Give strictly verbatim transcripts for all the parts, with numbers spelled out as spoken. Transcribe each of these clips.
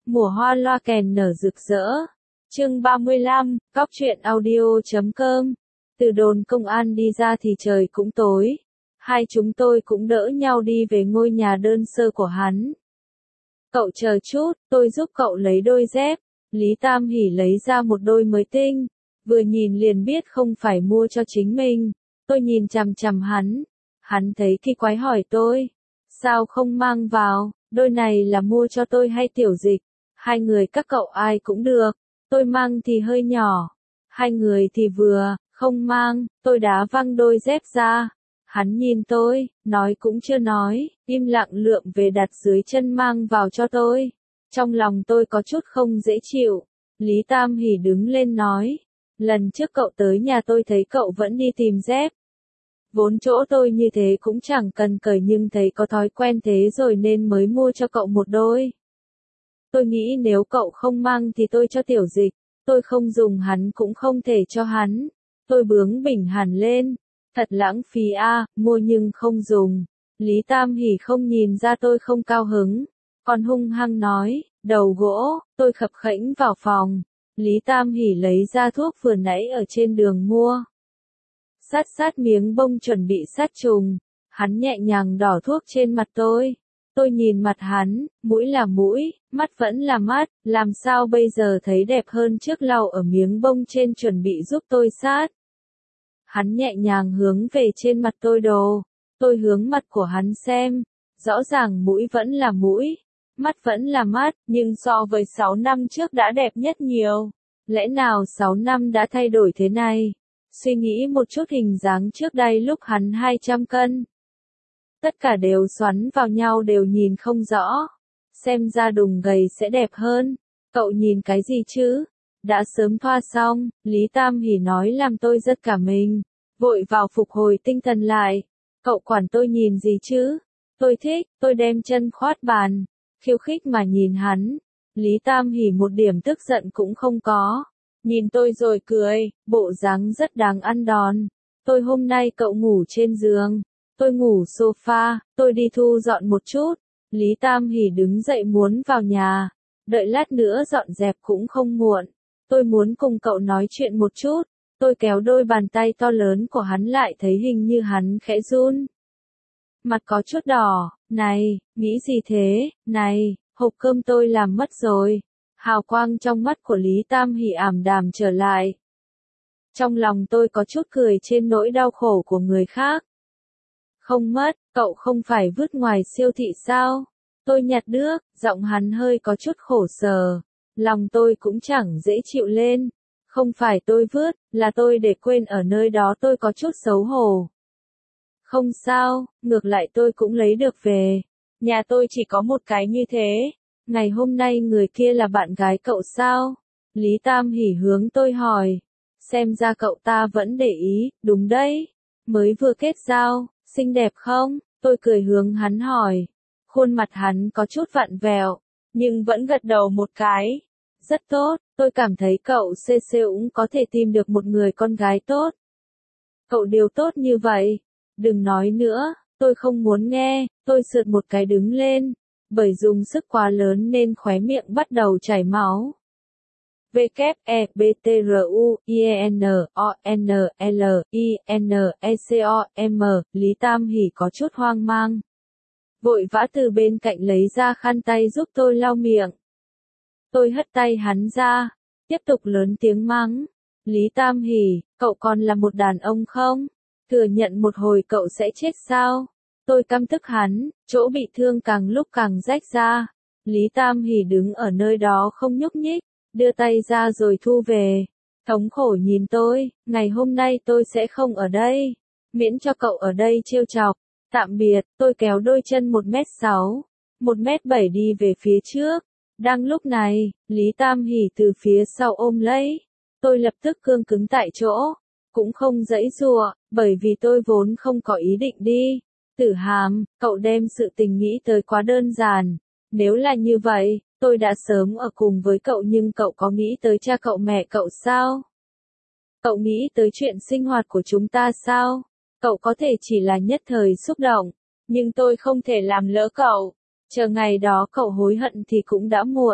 Mùa hoa loa kèn nở rực rỡ. Chương ba mươi lăm, cóc truyện audio chấm com. Từ đồn công an đi ra thì trời cũng tối. Hai chúng tôi cũng đỡ nhau đi về ngôi nhà đơn sơ của hắn. Cậu chờ chút, tôi giúp cậu lấy đôi dép. Lý Tam Hỷ lấy ra một đôi mới tinh. Vừa nhìn liền biết không phải mua cho chính mình. Tôi nhìn chằm chằm hắn. Hắn thấy kỳ quái hỏi tôi. Sao không mang vào, đôi này là mua cho tôi hay Tiểu Dịch? Hai người các cậu ai cũng được. Tôi mang thì hơi nhỏ. Hai người thì vừa, không mang, tôi đá văng đôi dép ra. Hắn nhìn tôi, nói cũng chưa nói, im lặng lượm về đặt dưới chân mang vào cho tôi. Trong lòng tôi có chút không dễ chịu. Lý Tam Hỷ đứng lên nói. Lần trước cậu tới nhà tôi thấy cậu vẫn đi tìm dép. Vốn chỗ tôi như thế cũng chẳng cần cởi nhưng thấy có thói quen thế rồi nên mới mua cho cậu một đôi. Tôi nghĩ nếu cậu không mang thì tôi cho Tiểu Dịch. Tôi không dùng hắn cũng không thể cho hắn. Tôi bướng bỉnh hẳn lên. Thật lãng phí a, à, mua nhưng không dùng. Lý Tam Hỷ không nhìn ra tôi không cao hứng. Còn hung hăng nói, đầu gỗ, tôi khập khễnh vào phòng. Lý Tam Hỷ lấy ra thuốc vừa nãy ở trên đường mua. Sát sát miếng bông chuẩn bị sát trùng. Hắn nhẹ nhàng đỏ thuốc trên mặt tôi. Tôi nhìn mặt hắn, mũi là mũi, mắt vẫn là mắt, làm sao bây giờ thấy đẹp hơn trước lau ở miếng bông trên chuẩn bị giúp tôi sát. Hắn nhẹ nhàng hướng về trên mặt tôi đồ. Tôi hướng mặt của hắn xem. Rõ ràng mũi vẫn là mũi, mắt vẫn là mắt, nhưng so với sáu năm trước đã đẹp nhất nhiều. Lẽ nào sáu năm đã thay đổi thế này? Suy nghĩ một chút hình dáng trước đây lúc hắn hai trăm cân. Tất cả đều xoắn vào nhau đều nhìn không rõ. Xem ra đùng gầy sẽ đẹp hơn. Cậu nhìn cái gì chứ? Đã sớm thoa xong, Lý Tam Hỷ nói làm tôi rất cả mình. Vội vào phục hồi tinh thần lại. Cậu quản tôi nhìn gì chứ? Tôi thích, tôi đem chân khoát bàn. Khiêu khích mà nhìn hắn. Lý Tam Hỷ một điểm tức giận cũng không có. Nhìn tôi rồi cười, bộ dáng rất đáng ăn đòn. Tôi hôm nay cậu ngủ trên giường. Tôi ngủ sofa, tôi đi thu dọn một chút. Lý Tam Hỷ đứng dậy muốn vào nhà. Đợi lát nữa dọn dẹp cũng không muộn. Tôi muốn cùng cậu nói chuyện một chút. Tôi kéo đôi bàn tay to lớn của hắn lại thấy hình như hắn khẽ run. Mặt có chút đỏ, này, nghĩ gì thế, này, hộp cơm tôi làm mất rồi. Hào quang trong mắt của Lý Tam Hỷ ảm đạm trở lại. Trong lòng tôi có chút cười trên nỗi đau khổ của người khác. Không mất, cậu không phải vứt ngoài siêu thị sao? Tôi nhặt được, giọng hắn hơi có chút khổ sở. Lòng tôi cũng chẳng dễ chịu lên. Không phải tôi vứt, là tôi để quên ở nơi đó, tôi có chút xấu hổ. Không sao, ngược lại tôi cũng lấy được về. Nhà tôi chỉ có một cái như thế. Ngày hôm nay người kia là bạn gái cậu sao? Lý Tam Hỷ hướng tôi hỏi. Xem ra cậu ta vẫn để ý, đúng đấy. Mới vừa kết giao, xinh đẹp không? Tôi cười hướng hắn hỏi. Khuôn mặt hắn có chút vặn vẹo, nhưng vẫn gật đầu một cái. Rất tốt, tôi cảm thấy cậu xê xê cũng có thể tìm được một người con gái tốt. Cậu điều tốt như vậy. Đừng nói nữa, tôi không muốn nghe. Tôi sượt một cái đứng lên. Bởi dùng sức quá lớn nên khóe miệng bắt đầu chảy máu. W E B T R U I E N O N L I N E C O M. Lý Tam Hỷ có chút hoang mang. Vội vã từ bên cạnh lấy ra khăn tay giúp tôi lau miệng. Tôi hất tay hắn ra. Tiếp tục lớn tiếng mắng. Lý Tam Hỷ, cậu còn là một đàn ông không? Thừa nhận một hồi cậu sẽ chết sao? Tôi căm tức hắn, chỗ bị thương càng lúc càng rách ra. Lý Tam Hỷ đứng ở nơi đó không nhúc nhích, đưa tay ra rồi thu về. Thống khổ nhìn tôi, ngày hôm nay tôi sẽ không ở đây. Miễn cho cậu ở đây trêu chọc. Tạm biệt, tôi kéo đôi chân một mét sáu, một mét bảy đi về phía trước. Đang lúc này, Lý Tam Hỷ từ phía sau ôm lấy. Tôi lập tức cương cứng tại chỗ. Cũng không giãy giụa, bởi vì tôi vốn không có ý định đi. Tử Hàm, cậu đem sự tình nghĩ tới quá đơn giản. Nếu là như vậy, tôi đã sớm ở cùng với cậu nhưng cậu có nghĩ tới cha cậu mẹ cậu sao? Cậu nghĩ tới chuyện sinh hoạt của chúng ta sao? Cậu có thể chỉ là nhất thời xúc động, nhưng tôi không thể làm lỡ cậu. Chờ ngày đó cậu hối hận thì cũng đã muộn.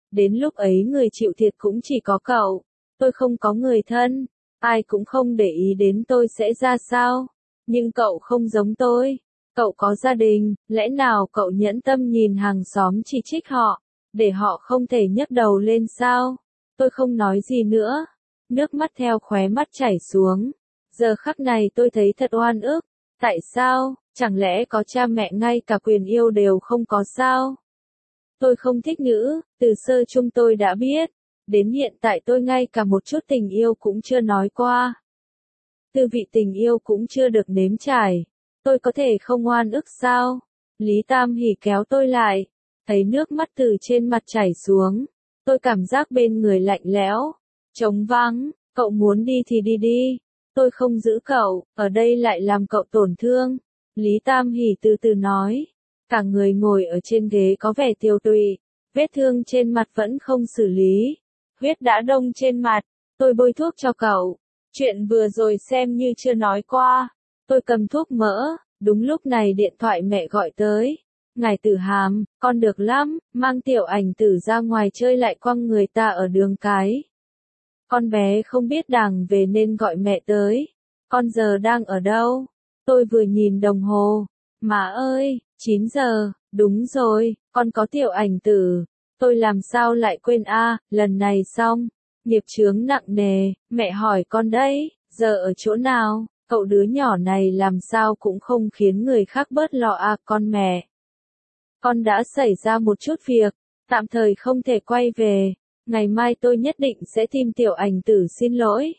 Đến lúc ấy người chịu thiệt cũng chỉ có cậu. Tôi không có người thân, ai cũng không để ý đến tôi sẽ ra sao. Nhưng cậu không giống tôi. Cậu có gia đình, lẽ nào cậu nhẫn tâm nhìn hàng xóm chỉ trích họ, để họ không thể nhấc đầu lên sao? Tôi không nói gì nữa. Nước mắt theo khóe mắt chảy xuống. Giờ khắc này tôi thấy thật oan ức. Tại sao, chẳng lẽ có cha mẹ ngay cả quyền yêu đều không có sao? Tôi không thích nữ, từ sơ chung tôi đã biết. Đến hiện tại tôi ngay cả một chút tình yêu cũng chưa nói qua. Tư vị tình yêu cũng chưa được nếm trải. Tôi có thể không oan ức sao? Lý Tam Hỷ kéo tôi lại. Thấy nước mắt từ trên mặt chảy xuống. Tôi cảm giác bên người lạnh lẽo. Trống vắng, cậu muốn đi thì đi đi. Tôi không giữ cậu, ở đây lại làm cậu tổn thương. Lý Tam Hỷ từ từ nói. Cả người ngồi ở trên ghế có vẻ tiêu tụy. Vết thương trên mặt vẫn không xử lý. Huyết đã đông trên mặt. Tôi bôi thuốc cho cậu. Chuyện vừa rồi xem như chưa nói qua. Tôi cầm thuốc mỡ. Đúng lúc này điện thoại mẹ gọi tới. Ngài Tử Hàm, con được lắm, mang Tiểu Ảnh Tử ra ngoài chơi lại quăng người ta ở đường cái. Con bé không biết đàng về nên gọi mẹ tới. Con giờ đang ở đâu? Tôi vừa nhìn đồng hồ. Má ơi, chín giờ, đúng rồi, con có Tiểu Ảnh Tử. Tôi làm sao lại quên a, lần này xong. Nghiệp chướng nặng nề, mẹ hỏi con đấy, giờ ở chỗ nào? Cậu đứa nhỏ này làm sao cũng không khiến người khác bớt lo à con mẹ. Con đã xảy ra một chút việc, tạm thời không thể quay về. Ngày mai tôi nhất định sẽ tìm Tiểu Ảnh Tử xin lỗi.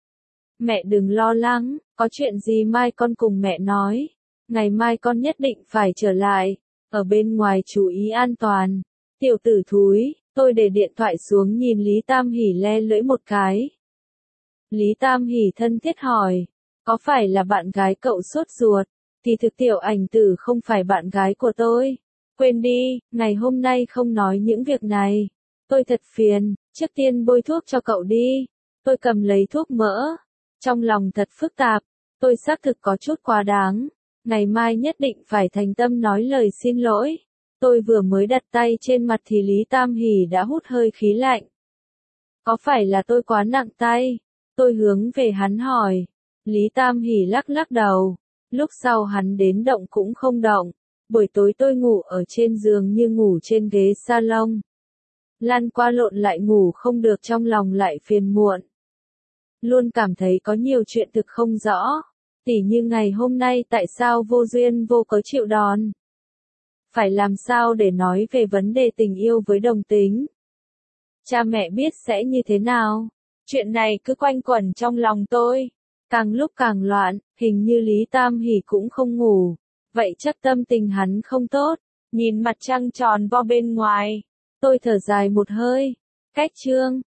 Mẹ đừng lo lắng, có chuyện gì mai con cùng mẹ nói. Ngày mai con nhất định phải trở lại, ở bên ngoài chú ý an toàn. Tiểu tử thúi, tôi để điện thoại xuống nhìn Lý Tam Hỷ le lưỡi một cái. Lý Tam Hỷ thân thiết hỏi, có phải là bạn gái cậu sốt ruột? Thì thực Tiểu Ảnh Tử không phải bạn gái của tôi. Quên đi, ngày hôm nay không nói những việc này. Tôi thật phiền, trước tiên bôi thuốc cho cậu đi. Tôi cầm lấy thuốc mỡ. Trong lòng thật phức tạp, tôi xác thực có chút quá đáng. Ngày mai nhất định phải thành tâm nói lời xin lỗi. Tôi vừa mới đặt tay trên mặt thì Lý Tam Hỷ đã hút hơi khí lạnh. Có phải là tôi quá nặng tay? Tôi hướng về hắn hỏi. Lý Tam Hỷ lắc lắc đầu. Lúc sau hắn đến động cũng không động. Buổi tối tôi ngủ ở trên giường như ngủ trên ghế salon. Lăn qua lộn lại ngủ không được, trong lòng lại phiền muộn. Luôn cảm thấy có nhiều chuyện thực không rõ. Tỉ như ngày hôm nay tại sao vô duyên vô cớ chịu đòn. Phải làm sao để nói về vấn đề tình yêu với đồng tính. Cha mẹ biết sẽ như thế nào. Chuyện này cứ quanh quẩn trong lòng tôi. Càng lúc càng loạn, hình như Lý Tam Hỷ cũng không ngủ. Vậy chắc tâm tình hắn không tốt. Nhìn mặt trăng tròn vo bên ngoài. Tôi thở dài một hơi. Cách chương.